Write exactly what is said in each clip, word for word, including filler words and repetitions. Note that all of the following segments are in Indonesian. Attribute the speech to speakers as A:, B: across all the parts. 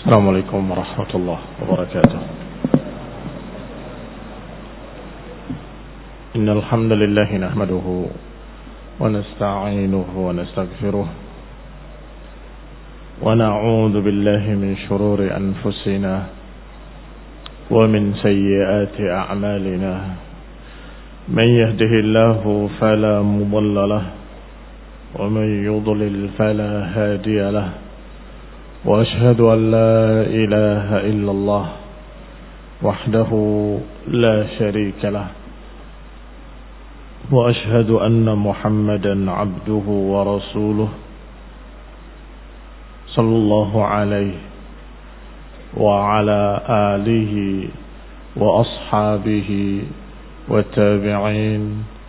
A: السلام عليكم ورحمة الله وبركاته. إن الحمد لله نحمده ونستعينه ونستغفره ونعوذ بالله من شرور أنفسنا ومن سيئات أعمالنا. من يهده الله فلا مضل له ومن يضلل فلا هادي له. وأشهد أن لا إله إلا الله وحده لا شريك له. وأشهد أن محمدا عبده ورسوله صلى الله عليه وعلى آله وأصحابه والتابعين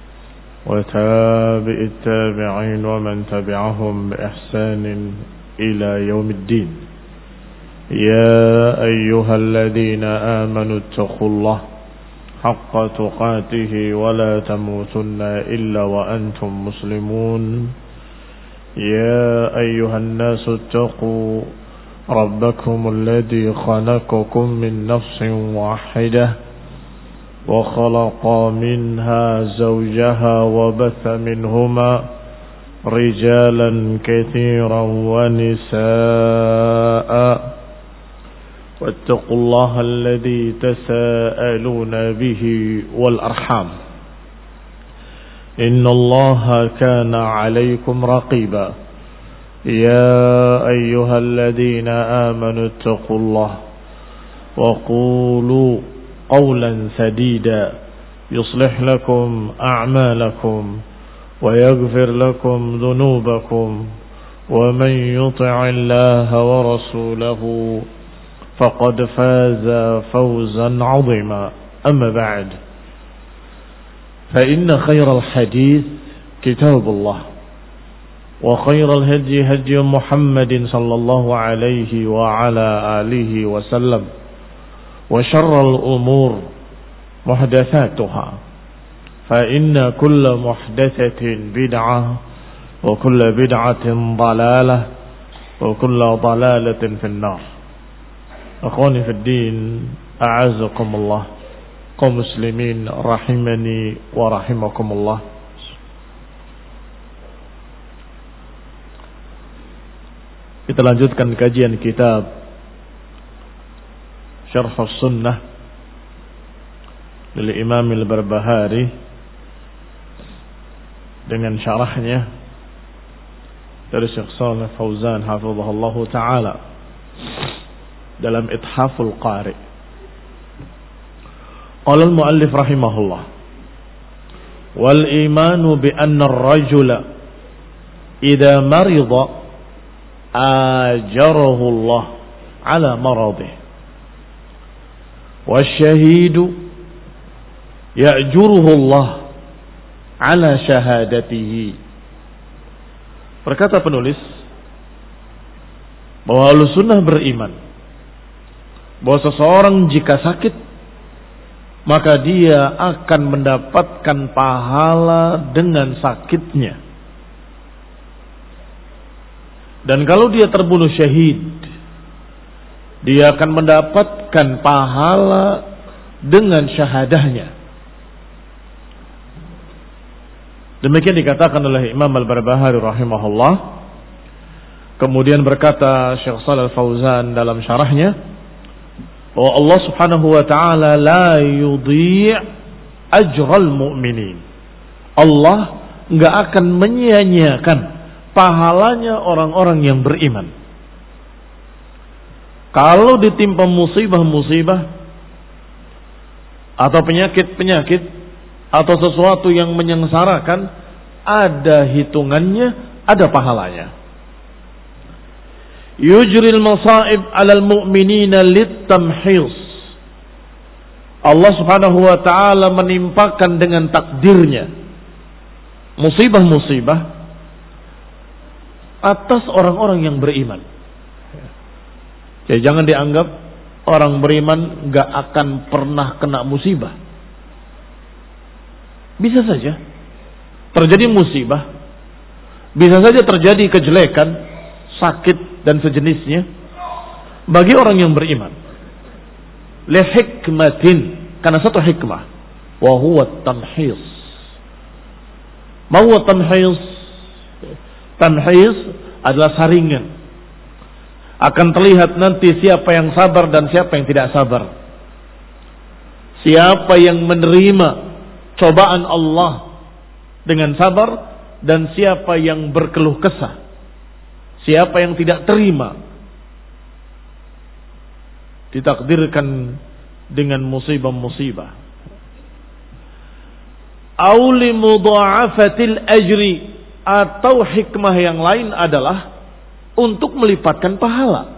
A: وتابع التابعين ومن تبعهم بإحسان إلى يوم الدين. يا أيها الذين آمنوا اتقوا الله حق تقاته ولا تموتن إلا وأنتم مسلمون. يا أيها الناس اتقوا ربكم الذي خلقكم من نفس واحدة وخلق منها زوجها وبث منهما رجالا كثيرا ونساء. واتقوا الله الذي تساءلون به والأرحام إن الله كان عليكم رقيبا. يا أيها الذين آمنوا اتقوا الله وقولوا قولا سديدا يصلح لكم أعمالكم ويغفر لكم ذنوبكم ومن يطع الله ورسوله فقد فاز فوزا عظيما. أما بعد فإن خير الحديث كتاب الله وخير الهدي هدي محمد صلى الله عليه وعلى آله وسلم وشر الأمور محدثاتها فإن كل محدثة بدعة وكل بدعة ضلالة وكل ضلالة في النار. أخواني في الدين أعزكم الله kaum muslimin rahimani wa rahimakumullah. Kita lanjutkan kajian kitab Syarh As-Sunnah dari Imam Al-Barbahari dengan syarahnya dari Syekh Shalih Fauzan hafizahullah taala dalam Ithaful Qari. Qala al-muallif rahimahullah wal imanu bi anna ar-rajula idza marida ajarahu Allah ala maradihi wasyahidu ya'juruhu Allah ala syahadatihi. Berkata penulis bahwa Ahlussunnah beriman bahwa seseorang jika sakit maka dia akan mendapatkan pahala dengan sakitnya. Dan kalau dia terbunuh syahid, dia akan mendapatkan pahala dengan syahadahnya. Demikian dikatakan oleh Imam Al-Barbahari rahimahullah. Kemudian berkata Syekh Shalih Fauzan dalam syarahnya bahwa Allah Subhanahu wa taala la yudhi' ajral mu'minin. Allah enggak akan menyia-nyiakan pahalanya orang-orang yang beriman. Kalau ditimpa musibah-musibah atau penyakit-penyakit atau sesuatu yang menyengsarakan, ada hitungannya, ada pahalanya. Yujril masaib 'alal mu'minina lit-tamhis. Allah Subhanahu wa taala menimpakan dengan takdirnya musibah-musibah atas orang-orang yang beriman. Jadi jangan dianggap orang beriman enggak akan pernah kena musibah. Bisa saja terjadi musibah, bisa saja terjadi kejelekan, sakit dan sejenisnya, bagi orang yang beriman. Li hikmatin, karena satu hikmah. Wa huwa tamhis. Ma huwa tamhis? Tamhis adalah saringan. Akan terlihat nanti siapa yang sabar dan siapa yang tidak sabar. Siapa yang menerima cobaan Allah dengan sabar dan siapa yang berkeluh kesah. Siapa yang tidak terima, ditakdirkan dengan musibah-musibah. Auli mudha'afatil ajri, atau hikmah yang lain adalah untuk melipatkan pahala.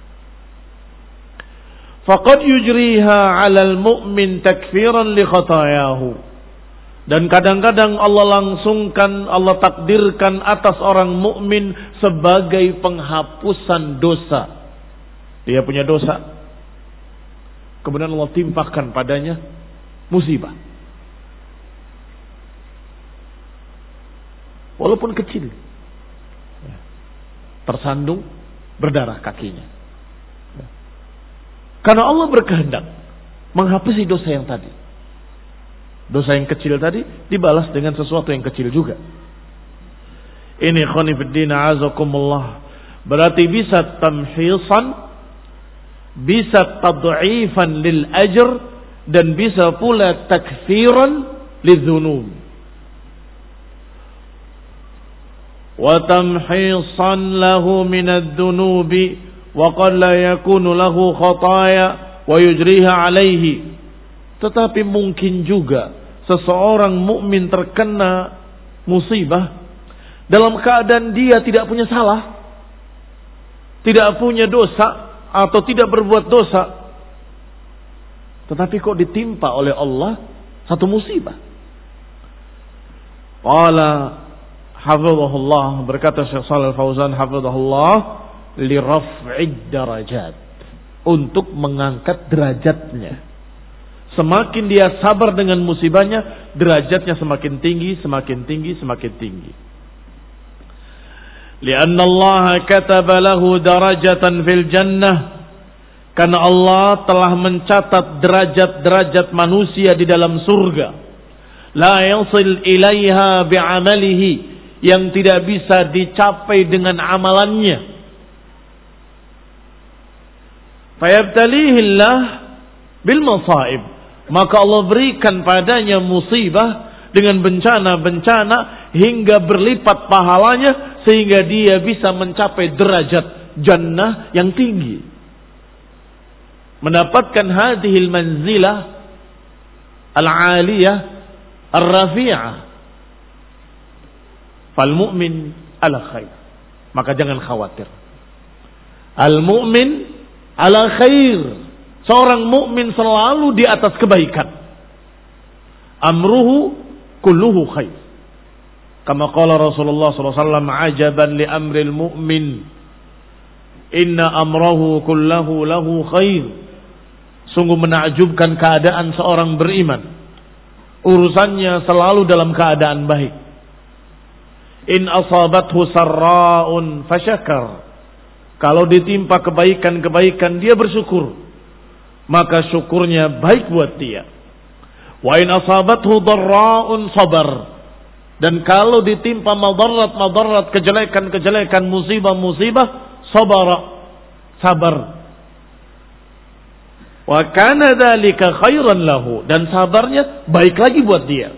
A: Faqad yujriha 'alal mu'min takfiran li khatayahu. Dan kadang-kadang Allah langsungkan, Allah takdirkan atas orang mukmin sebagai penghapusan dosa. Dia punya dosa, kemudian Allah timpakan padanya musibah. Walaupun kecil. Tersandung, berdarah kakinya. Karena Allah berkehendak menghapusi dosa yang tadi. Dosa yang kecil tadi dibalas dengan sesuatu yang kecil juga. Ini khonifuddin azakumullah. Berarti bisa tamhisan, bisa tad'ifan lil ajr, dan bisa pula takfiran lidzunub. Wa tamhisan lahu minadz dzunubi wa qad la yakunu lahu khataya wa yujriha alaihi. Tetapi mungkin juga seseorang mukmin terkena musibah dalam keadaan dia tidak punya salah, tidak punya dosa atau tidak berbuat dosa, tetapi kok ditimpa oleh Allah satu musibah. Qala hafizahullah, berkata Syekh Shalal Fauzan hafizahullah, li raf'id darajat, untuk mengangkat derajatnya. Semakin dia sabar dengan musibahnya, derajatnya semakin tinggi, semakin tinggi, semakin tinggi. Lianna Allah kataba lahu darajatan fil jannah. Karena Allah telah mencatat derajat-derajat manusia di dalam surga. La yasil ilaiha bi'amalihi, yang tidak bisa dicapai dengan amalannya. Fayabtalihillah bil masaib, maka Allah berikan padanya musibah dengan bencana-bencana hingga berlipat pahalanya sehingga dia bisa mencapai derajat jannah yang tinggi, mendapatkan hadhil manzilah al-aliyah ar-rafi'ah. Fal mu'min ala khair, maka jangan khawatir. Al mu'min ala khair, seorang mukmin selalu di atas kebaikan. Amruhu kulluhu khair. Kama qala Rasulullah sallallahu alaihi wasallam, ajaban li amril mu'min, inna amrahu kullahu lahu khair. Sungguh menakjubkan keadaan seorang beriman, urusannya selalu dalam keadaan baik. In asabathu sarra'un fasyakar, kalau ditimpa kebaikan-kebaikan dia bersyukur, maka syukurnya baik buat dia. Wa in asabathu dharra'un sabar, dan kalau ditimpa madarat-madarat, kejelekan-kejelekan, musibah-musibah, sabara, sabar. Wa kana dzalika khairan lahu, dan sabarnya baik lagi buat dia.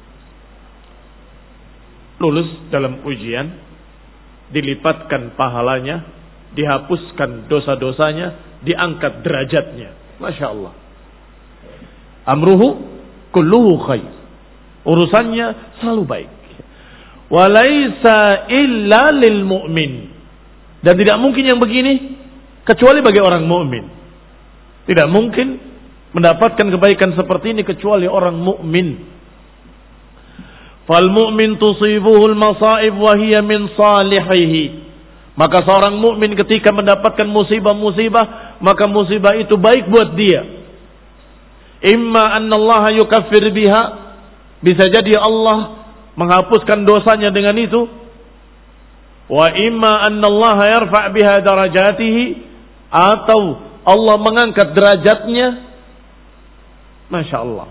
A: Lulus dalam ujian, dilipatkan pahalanya, dihapuskan dosa-dosanya, diangkat derajatnya. Masya Allah. Amruhu kulluhu khair, urusannya selalu baik. Walaysa illa lil mu'min, dan tidak mungkin yang begini kecuali bagi orang mukmin. Tidak mungkin mendapatkan kebaikan seperti ini kecuali orang mukmin. Fal mu'min tusibuhul masaib wa hiya min salihihi, maka seorang mukmin ketika mendapatkan musibah-musibah, maka musibah itu baik buat dia. Imma anna Allah yukaffir biha, bisa jadi Allah menghapuskan dosanya dengan itu. Wa imma anna Allah yarfa' biha darajatihi, atau Allah mengangkat derajatnya, Masya Allah.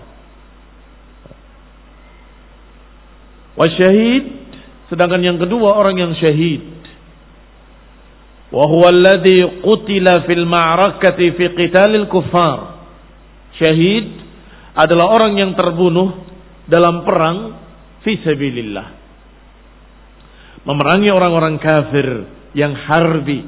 A: Wasyahid, sedangkan yang kedua orang yang syahid. Wa huwa alladhi qutila fil ma'rakati fi qitalil kuffar. Syahid adalah orang yang terbunuh dalam perang fi sabilillah, memerangi orang-orang kafir yang harbi.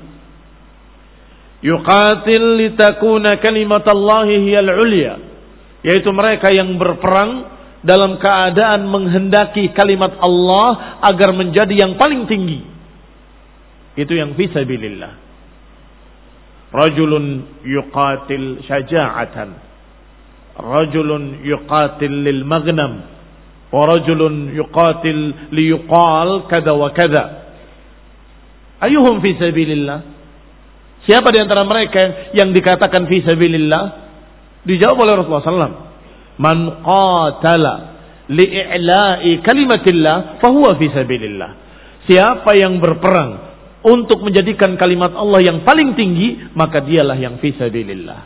A: Yuqatil litakuna kalimatallahi hiyal ulya, yaitu mereka yang berperang dalam keadaan menghendaki kalimat Allah agar menjadi yang paling tinggi. Itu yang fi sabilillah. Rajulun yuqatil syaja'atan, rajulun yuqatil lil maghnam, wa rajulun yuqatil liyuqal kada wa kada. Ayuhum fi sabilillah? Siapa di antara mereka yang dikatakan fi sabilillah? Dijawab oleh Rasulullah sallallahu alaihi wasallam, man qatala li'i'la'i kalimatillah fahuwa fi sabilillah. Siapa yang berperang untuk menjadikan kalimat Allah yang paling tinggi, maka dialah yang fi sabilillah.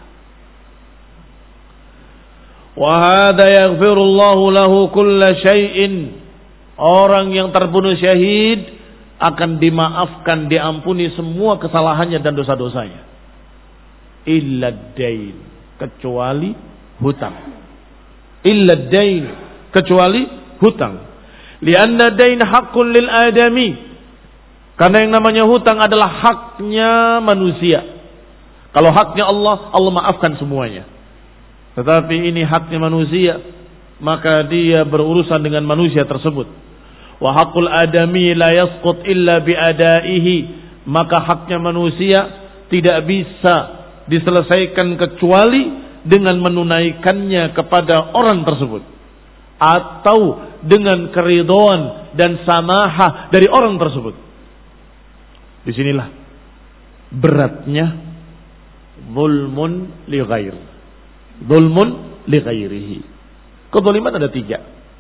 A: Wa hadza yaghfirullahu lahu kulla syai'in. Orang yang terbunuh syahid akan dimaafkan, diampuni semua kesalahannya dan dosa-dosanya. Illa dain, kecuali hutang. Illa dain, kecuali hutang. Lianna dain haqqun lil adami. Karena yang namanya hutang adalah haknya manusia. Kalau haknya Allah, Allah maafkan semuanya. Tetapi ini haknya manusia, maka dia berurusan dengan manusia tersebut. Wa haqqul adami la yasqut illa biadaihi. Maka haknya manusia tidak bisa diselesaikan kecuali dengan menunaikannya kepada orang tersebut, atau dengan keridhaan dan samahah dari orang tersebut. Disinilah beratnya zulmun li ghair. Zulmun li ghairihi. Kezaliman ada tiga.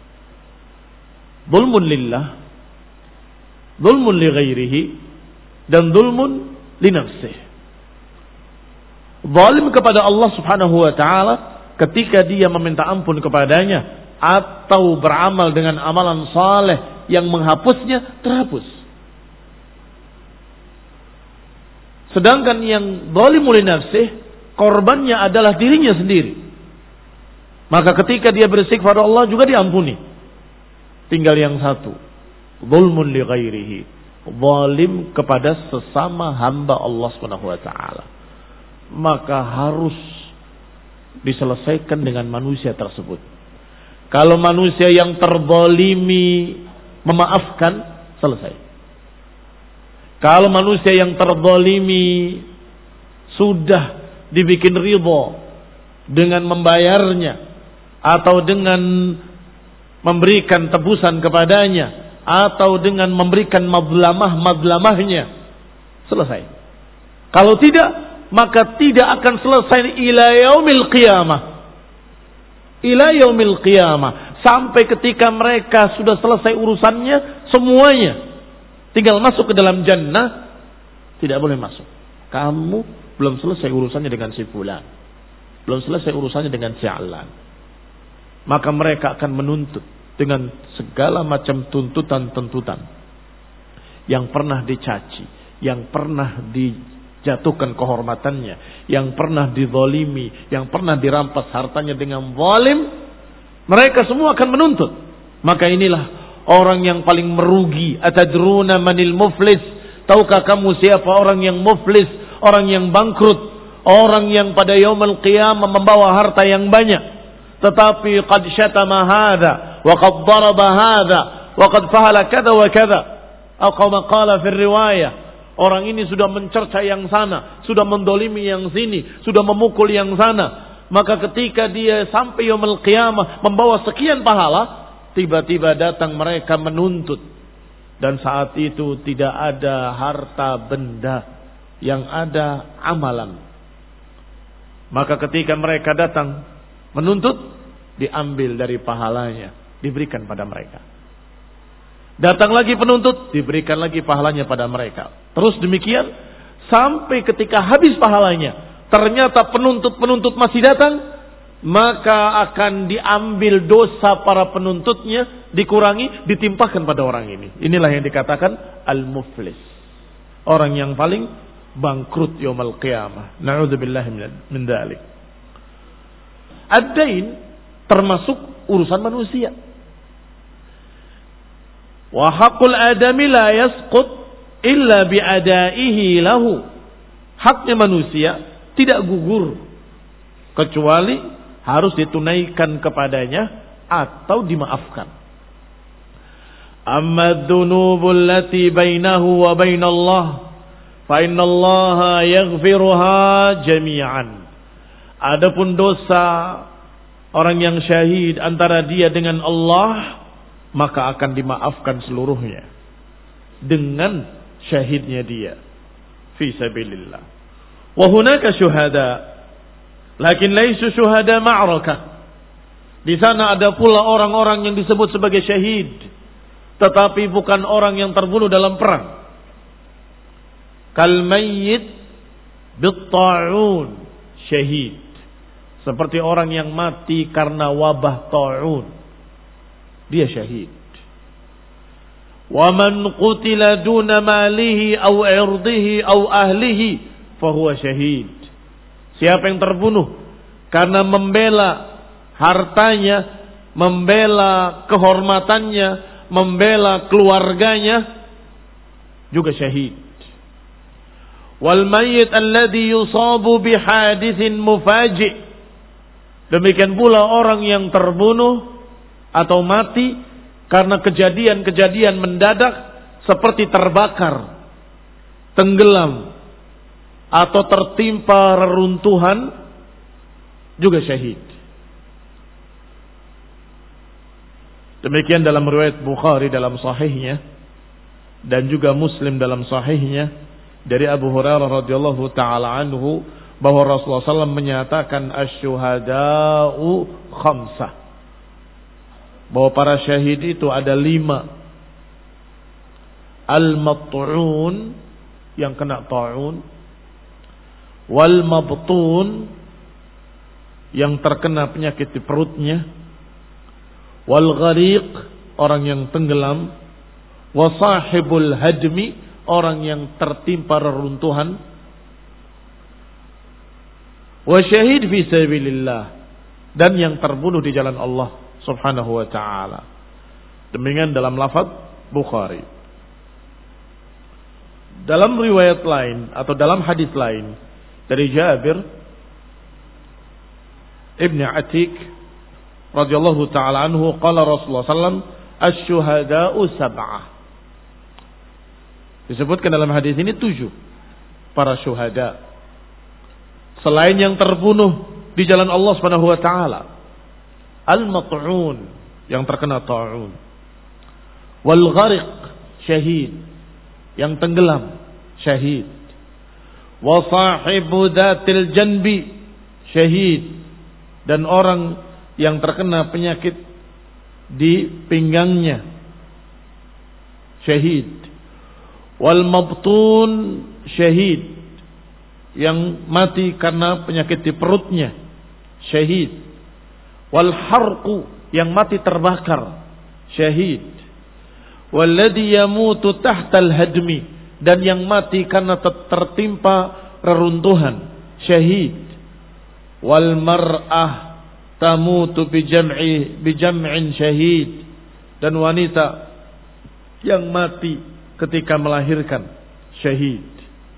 A: Zulmun lillah, zulmun li ghairihi, dan zulmun li nafsih. Zalim kepada Allah Subhanahu wa taala ketika dia meminta ampun kepadanya atau beramal dengan amalan saleh yang menghapusnya, terhapus. Sedangkan yang zalim li nafsih, korbannya adalah dirinya sendiri. Maka ketika dia beristighfar kepada Allah juga diampuni. Tinggal yang satu, zulmun li ghairihi, zalim kepada sesama hamba Allah Subhanahu wa taala. Maka harus diselesaikan dengan manusia tersebut. Kalau manusia yang terzalimi memaafkan, selesai. Kalau manusia yang terzalimi sudah dibikin ridha dengan membayarnya atau dengan memberikan tebusan kepadanya atau dengan memberikan madlamah-madlamahnya, selesai. Kalau tidak, maka tidak akan selesai ila yaumil qiyamah. Ila yaumil qiyamah, sampai ketika mereka sudah selesai urusannya semuanya, tinggal masuk ke dalam jannah, tidak boleh masuk. Kamu belum selesai urusannya dengan si fulan, belum selesai urusannya dengan si alan. Maka mereka akan menuntut dengan segala macam tuntutan-tuntutan yang pernah dicaci, yang pernah dijatuhkan kehormatannya, yang pernah dizalimi, yang pernah dirampas hartanya dengan zalim. Mereka semua akan menuntut. Maka inilah orang yang paling merugi. Atadruna manil muflis? Tahukah kamu siapa orang yang muflis, orang yang bangkrut, orang yang pada yaumul qiyamah membawa harta yang banyak, tetapi qad syatama hadha wa qad daraba hadha wa qad fahala kada wa kada, atau qala fi riwayah, orang ini sudah mencerca yang sana, sudah mendolimi yang sini, sudah memukul yang sana. Maka ketika dia sampai yaumul qiyamah membawa sekian pahala, tiba-tiba datang mereka menuntut, dan saat itu tidak ada harta benda, yang ada amalan. Maka ketika mereka datang menuntut, diambil dari pahalanya, diberikan pada mereka. Datang lagi penuntut, diberikan lagi pahalanya pada mereka. Terus demikian sampai ketika habis pahalanya, ternyata penuntut-penuntut masih datang, maka akan diambil dosa para penuntutnya, dikurangi, ditimpahkan pada orang ini. Inilah yang dikatakan al-muflis, orang yang paling bangkrut yaumul qiyamah. Na'udzubillah min dzalik. Ad-dain termasuk urusan manusia. Wa haqqul adami la yasqut illa bi'adaihi lahu. Haknya manusia tidak gugur kecuali harus ditunaikan kepadanya atau dimaafkan. Amma dzunubul lati bainahu wa bainallah fa innallaha yaghfiruha jami'an. Adapun dosa orang yang syahid antara dia dengan Allah, maka akan dimaafkan seluruhnya dengan syahidnya dia fi sabilillah. Wa hunaka syuhada lakin laisu syuhada ma'rakah. Di sana ada pula orang-orang yang disebut sebagai syahid, tetapi bukan orang yang terbunuh dalam perang. Kal mayyit bit-ta'un, syahid. Seperti orang yang mati karena wabah ta'un, dia syahid. Wa man qutila duna malihi aw irdihi aw ahlihi fahuwa syahid. Siapa yang terbunuh karena membela hartanya, membela kehormatannya, membela keluarganya, juga syahid. Wal mayyit alladhi yusabu bihaditsin mufaji'. Demikian pula orang yang terbunuh atau mati karena kejadian-kejadian mendadak seperti terbakar, tenggelam, atau tertimpa reruntuhan, juga syahid. Demikian dalam riwayat Bukhari dalam sahihnya dan juga Muslim dalam sahihnya dari Abu Hurairah radhiyallahu taala anhu bahwa Rasulullah sallallahu alaihi wasallam menyatakan asy-syuhada'u khamsah, bahwa para syahid itu ada lima. Al-mat'un, yang kena ta'un, wal mabtun, yang terkena penyakit di perutnya, wal ghariq, orang yang tenggelam, wa sahibul hadmi, orang yang tertimpa reruntuhan, wa syahid fi sabilillah, dan yang terbunuh di jalan Allah subhanahu wa ta'ala. Demikian dalam lafaz Bukhari. Dalam riwayat lain atau dalam hadis lain dari Jabir Ibn Atik radhiyallahu ta'ala anhu, qala Rasulullah sallallahu alaihi wasallam asy-syuhada'u sab'ah. Disebutkan dalam hadis ini tujuh para syuhada selain yang terbunuh di jalan Allah Subhanahu wa taala. Al-mat'un, yang terkena ta'un. Wal ghariq, syahid, yang tenggelam, syahid. Wa sahibu dzatil janbi, syahid, dan orang yang terkena penyakit di pinggangnya, syahid. Wal mabtun, syahid, yang mati karena penyakit di perutnya, syahid. Wal harqu, yang mati terbakar, syahid. Walladhi yamutu tahtal hadmi, dan yang mati karena tertimpa reruntuhan, syahid. Wal mar'ah tamutu bijam'i bijam'in syahid, dan wanita yang mati ketika melahirkan, syahid.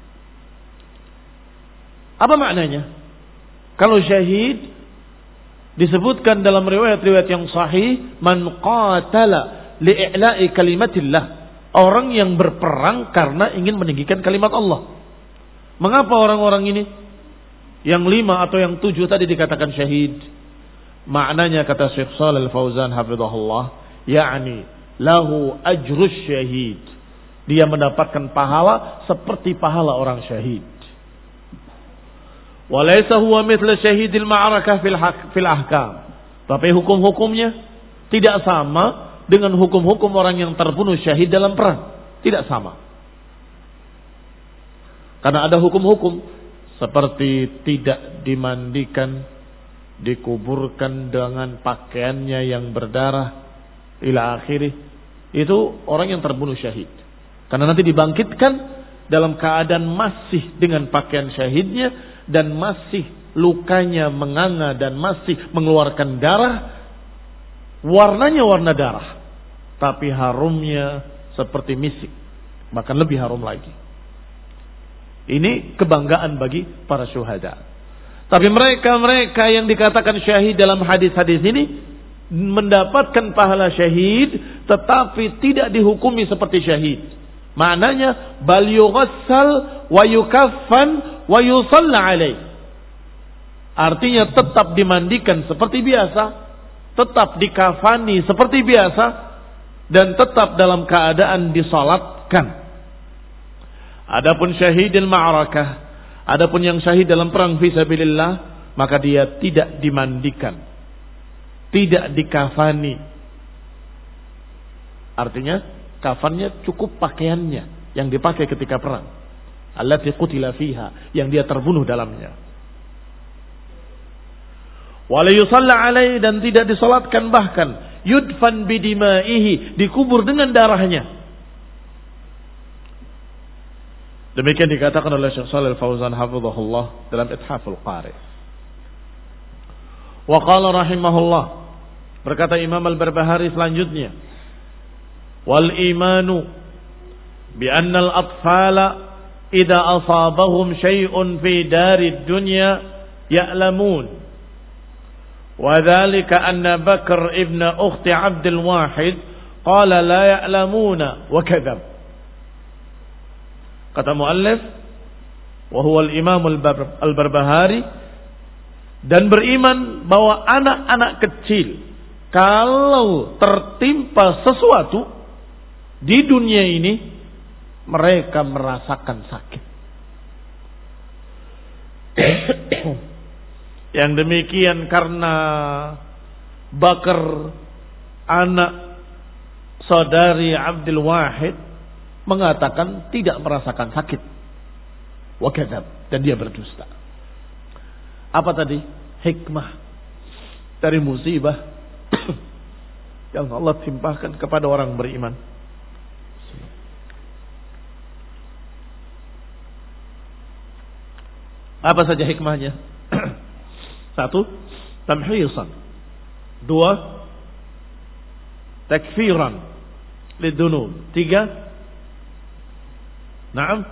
A: Apa maknanya? Kalau syahid disebutkan dalam riwayat-riwayat yang sahih, man qatala li'i'la'i kalimatillah, orang yang berperang karena ingin meninggikan kalimat Allah. Mengapa orang-orang ini yang lima atau yang tujuh tadi dikatakan syahid? Maknanya kata Syekh Shalih Al-Fauzan hafizahullah, yakni lahu ajrus syahid, dia mendapatkan pahala seperti pahala orang syahid. Walaysa huwa mithla syahidil ma'arakah fil fil ahkam. Tapi hukum-hukumnya tidak sama dengan hukum-hukum orang yang terbunuh syahid dalam perang. Tidak sama. Karena ada hukum-hukum seperti tidak dimandikan, dikuburkan dengan pakaiannya yang berdarah ila akhirih. Itu orang yang terbunuh syahid. Karena nanti dibangkitkan dalam keadaan masih dengan pakaian syahidnya dan masih lukanya menganga dan masih mengeluarkan darah. Warnanya warna darah, tapi harumnya seperti misik, bahkan lebih harum lagi. Ini kebanggaan bagi para syuhada. Tapi mereka-mereka yang dikatakan syahid dalam hadis-hadis ini mendapatkan pahala syahid tetapi tidak dihukumi seperti syahid. Maknanya bal yughassal wa yukaffan wa yusalla alaih. Artinya tetap dimandikan seperti biasa, tetap dikafani seperti biasa, dan tetap dalam keadaan disalatkan. Adapun syahidil ma'rakah, adapun yang syahid dalam perang fisabilillah, maka dia tidak dimandikan, tidak dikafani. Artinya kafannya cukup pakaiannya yang dipakai ketika perang. Allati qutila fiha, yang dia terbunuh dalamnya. Wala yusalla alaihi, dan tidak disalatkan, bahkan yudfan bidimaihi, dikubur dengan darahnya. Demikian dikatakan oleh Syekh Shalih Al-Fauzan hafizahullah dalam Ithaful Qari. Wa qala rahimahullah, berkata Imam Al-Barbahari selanjutnya, wal imanu bi anna al-atfala idza asabahum syai'un fi darid dunya ya'lamun. Wa dzalika anna Bakr ibn ukhti Abdul Wahid qala la ya'lamuna wa kadzab. Kata muallif, wa huwa al-Imam Al-Barbahari, dan beriman bahwa anak-anak kecil kalau tertimpa sesuatu di dunia ini mereka merasakan sakit. Yang demikian karena Bakar anak saudari Abdul Wahid mengatakan tidak merasakan sakit. Wa kadzab, dan dia berdusta. Apa tadi? Hikmah dari musibah yang Allah timpahkan kepada orang beriman. Apa saja hikmahnya? Satu, tamhisan. Dua, takfiran lidunub. Tiga, Naam.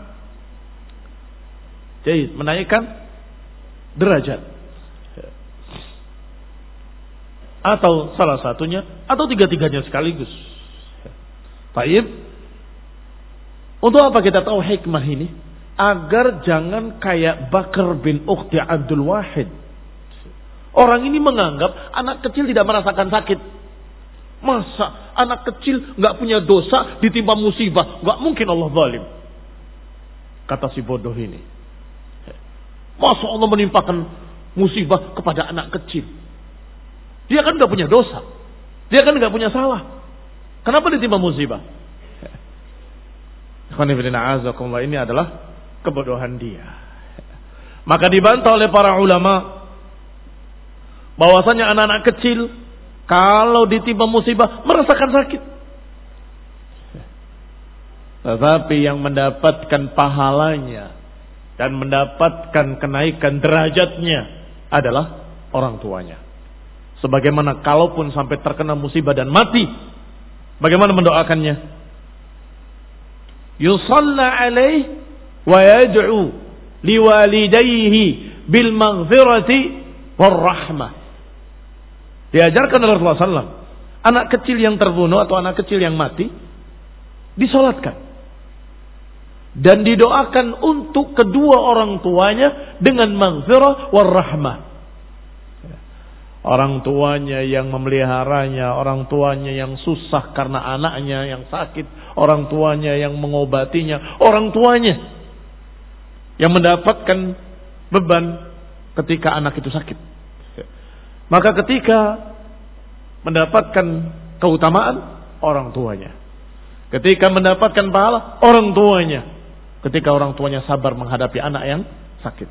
A: Jadi menaikkan derajat. Atau salah satunya, atau tiga-tiganya sekaligus. Baik. Untuk apa kita tahu hikmah ini? Agar jangan kayak Bakar bin Ukhti Abdul Wahid. Orang ini menganggap anak kecil tidak merasakan sakit. Masa anak kecil nggak punya dosa ditimpa musibah? Nggak mungkin Allah zalim. Kata si bodoh ini. Masa Allah menimpakan musibah kepada anak kecil? Dia kan gak punya dosa. Dia kan gak punya salah. Kenapa ditimpa musibah? Ini adalah kebodohan dia. Maka dibantah oleh para ulama bahwasanya anak-anak kecil kalau ditimpa musibah merasakan sakit. Tetapi yang mendapatkan pahalanya dan mendapatkan kenaikan derajatnya adalah orang tuanya. Sebagaimana kalaupun sampai terkena musibah dan mati, bagaimana mendoakannya? Yusalla alaih wa yad'u liwalidayhi bil maghfirati war rahmah. Diajarkan oleh Rasulullah sallallahu alaihi wasallam, anak kecil yang terbunuh atau anak kecil yang mati disolatkan dan didoakan untuk kedua orang tuanya dengan maghfirah war rahmah. Orang tuanya yang memeliharanya, orang tuanya yang susah karena anaknya yang sakit, orang tuanya yang mengobatinya, orang tuanya yang mendapatkan beban ketika anak itu sakit. Maka ketika mendapatkan keutamaan, orang tuanya. Ketika mendapatkan pahala, orang tuanya. ketika orang tuanya sabar menghadapi anak yang sakit.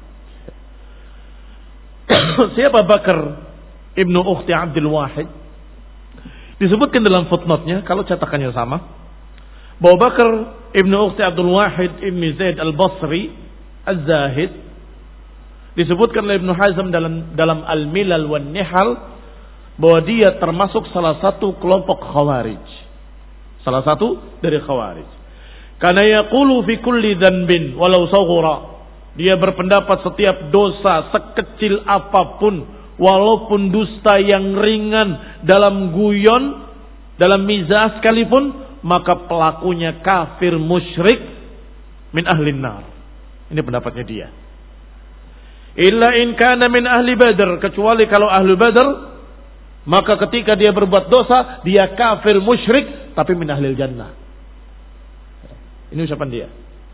A: Siapa Bakar ibnu Ukhti Abdul Wahid? Disebutkan dalam footnote-nya, kalau cetakannya sama, bahwa Bakar ibnu Ukhti Abdul Wahid ibnu Zaid al-Basri az-Zahid, disebutkan oleh Ibnu Hazm dalam dalam Al-Milal wan Nihal, bahwa dia termasuk salah satu kelompok Khawarij. Salah satu dari Khawarij. Karena yaqulu fi kulli dhanbin walau saghura. Dia berpendapat setiap dosa sekecil apapun, walaupun dusta yang ringan dalam guyon, dalam mizah sekalipun, maka pelakunya kafir musyrik min ahlin nar. Ini pendapatnya dia. Illa in kana min ahli Badr, kecuali kalau ahli Badr, maka ketika dia berbuat dosa, dia kafir musyrik tapi min ahlil jannah. Ini ucapan dia.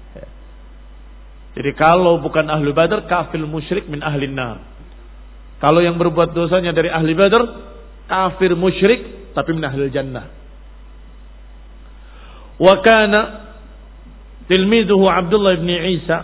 A: Jadi kalau bukan ahli Badr, kafir musyrik min ahlin nar. Kalau yang berbuat dosanya dari ahli Badr, kafir musyrik tapi min ahlil jannah. Wa kana tilmiduhu Abdullah ibn Isa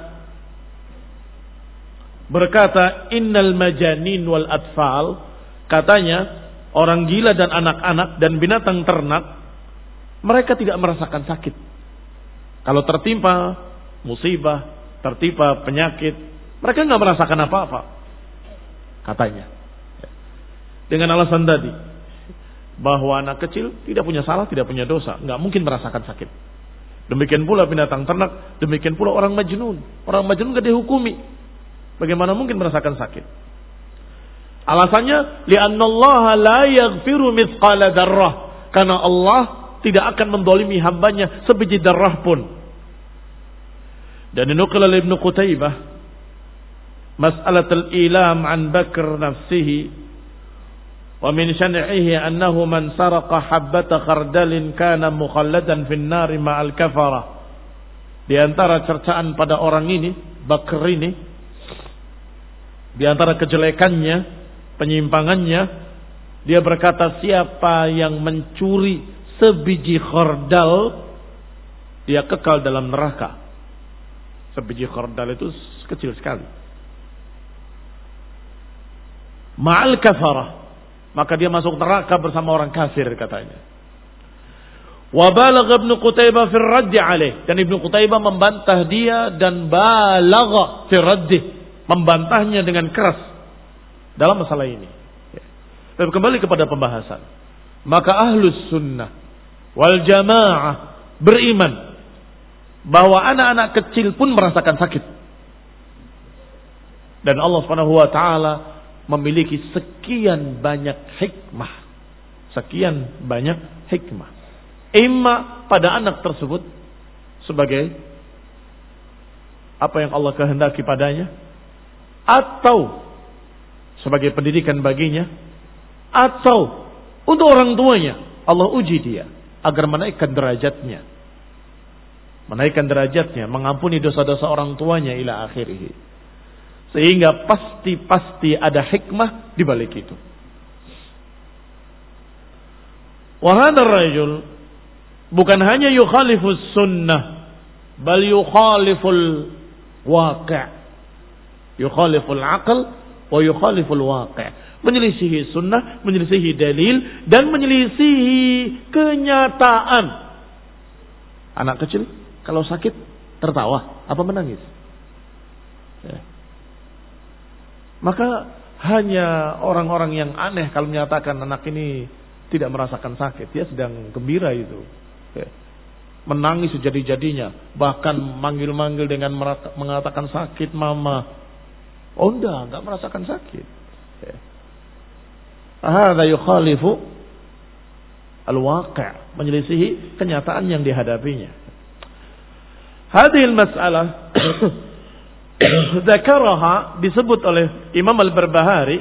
A: berkata, innal majanin wal atfal, katanya orang gila dan anak-anak dan binatang ternak, mereka tidak merasakan sakit. Kalau tertimpa musibah, tertimpa penyakit, mereka nggak merasakan apa-apa, katanya. Dengan alasan tadi, bahwa anak kecil tidak punya salah, tidak punya dosa, nggak mungkin merasakan sakit. Demikian pula binatang ternak, demikian pula orang majnun. Orang majnun nggak dihukumi, bagaimana mungkin merasakan sakit? Alasannya, li'annallaha la yaghfiru mithqala darrah, karena Allah tidak akan mendolimi hambanya sebiji darrah pun. Dan dinukil oleh Ibnu Qutaibah mas'alat al-ilam an Bakr nafsihi wa min syan'ihi annahu man saraqa habbata khardalin kana mukhalladan fin nari ma'al kafara. Di antara cercaan pada orang ini, Bakr ini, di antara kejelekannya, penyimpangannya, dia berkata, siapa yang mencuri sebiji khardal, dia kekal dalam neraka. Sebiji khardal itu kecil sekali. Ma'al kafarah, maka dia masuk neraka bersama orang kafir, katanya. Wa balagha Ibnu Qutaibah fi ar-radd alaih, dan Ibnu Qutaibah membantah dia dan balagha fi ar-radd, membantahnya dengan keras dalam masalah ini. Dan kembali kepada pembahasan, maka ahlus sunnah wal jamaah beriman bahwa anak-anak kecil pun merasakan sakit. Dan Allah Subhanahu wa taala memiliki sekian banyak hikmah. Sekian banyak hikmah. Imma pada anak tersebut sebagai apa yang Allah kehendaki padanya, atau sebagai pendidikan baginya, atau untuk orang tuanya Allah uji dia agar menaikkan derajatnya. Menaikkan derajatnya, mengampuni dosa-dosa orang tuanya ila akhirih. Sehingga pasti-pasti ada hikmah di balik itu. Wa hadzal rajul bukan hanya yukhalifus sunnah, bal yukhaliful waqi'. Yukhaliful aql wa yukhaliful waqi'. Menyelisihi sunnah, menyelisihi dalil, dan menyelisihi kenyataan. Anak kecil kalau sakit tertawa apa menangis? Ya. Maka hanya orang-orang yang aneh kalau menyatakan anak ini tidak merasakan sakit, dia sedang gembira itu. Ya. Menangis sejadi-jadinya, bahkan manggil-manggil dengan mengatakan sakit mama. Oh enggak, enggak merasakan sakit. Ya. Hadza yukhalifu al-waqi', menyelisihi kenyataan yang dihadapinya. Hadhil mas'alah dzakaraha, disebut oleh Imam Al-Barbahari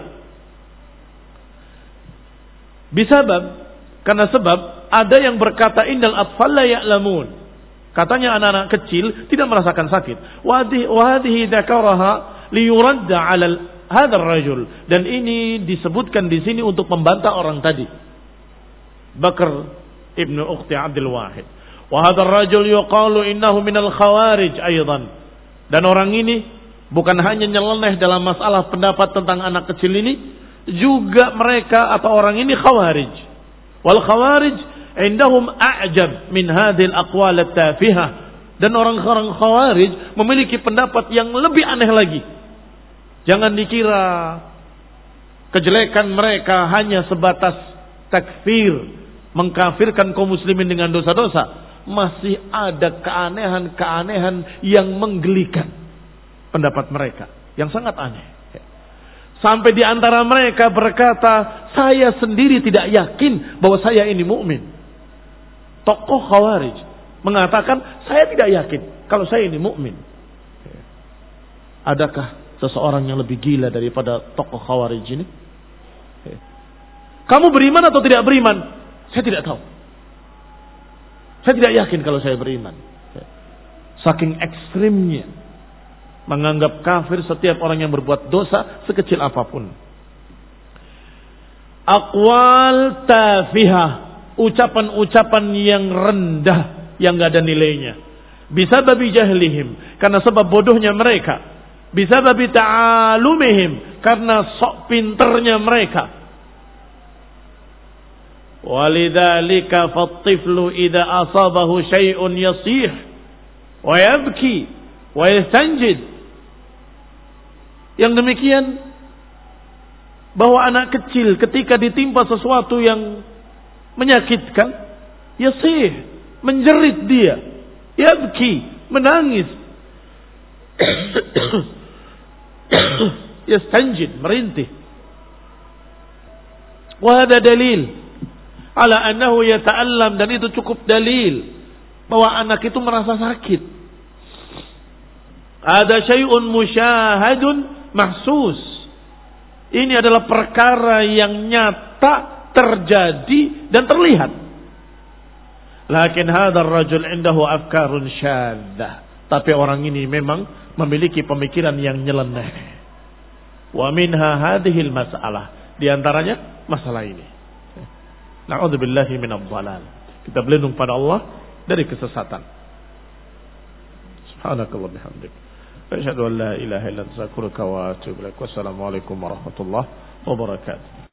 A: bisabab, karena sebab ada yang berkata innal atfal la ya'lamun, katanya anak-anak kecil tidak merasakan sakit. Wa hadhihi dzakaraha liyuradda 'ala hadzal rajul, dan ini disebutkan di sini untuk membantah orang tadi, Bakr ibnu Ukhti Abdul Wahid. Wa hadzal rajul yuqalu innahu minal khawarij aidan. Dan orang ini bukan hanya nyeleneh dalam masalah pendapat tentang anak kecil ini, juga mereka atau orang ini khawarij. Wal khawarij indahum a'jab min hadhil aqwal at-tafihah. Dan orang-orang khawarij memiliki pendapat yang lebih aneh lagi. Jangan dikira kejelekan mereka hanya sebatas takfir, mengkafirkan kaum muslimin dengan dosa-dosa. Masih ada keanehan-keanehan yang menggelikan pendapat mereka, yang sangat aneh. Sampai di antara mereka berkata, saya sendiri tidak yakin bahwa saya ini mukmin. Tokoh khawarij mengatakan, saya tidak yakin kalau saya ini mukmin. Adakah seseorang yang lebih gila daripada tokoh khawarij ini? Kamu beriman atau tidak beriman? Saya tidak tahu. Saya tidak yakin kalau saya beriman. Saking ekstrimnya menganggap kafir setiap orang yang berbuat dosa sekecil apapun. Aqwal tafihah, ucapan-ucapan yang rendah yang gak ada nilainya. Bisa babi jahlihim, karena sebab bodohnya mereka. Bisa babi ta'alumihim, karena sok pinternya mereka. Walidzalika fattiflu idza asabahu syai'un yasih wa yabki wa yastanjid. Yang demikian bahwa anak kecil ketika ditimpa sesuatu yang menyakitkan, yasih, menjerit dia, yabki, menangis, yastanjid, merintih. Wa hada dalil ala annahu yata'allam, dan itu cukup dalil bahwa anak itu merasa sakit. Ada syai'un musyahadun mahsus. Ini adalah perkara yang nyata terjadi dan terlihat. Lakin hadzal rajul indahu afkarun syaddah. Tapi orang ini memang memiliki pemikiran yang nyeleneh. Wa minha hadhil mas'alah. Di antaranya masalah ini. Na'udzubillahi minadh dhalal. Kita berlindung pada Allah dari kesesatan. Subhanakallah bihamdik. Asyhadu an la ilaha illa anta astaghfiruka wa atubu ilaik. Wassalamualaikum warahmatullahi wabarakatuh.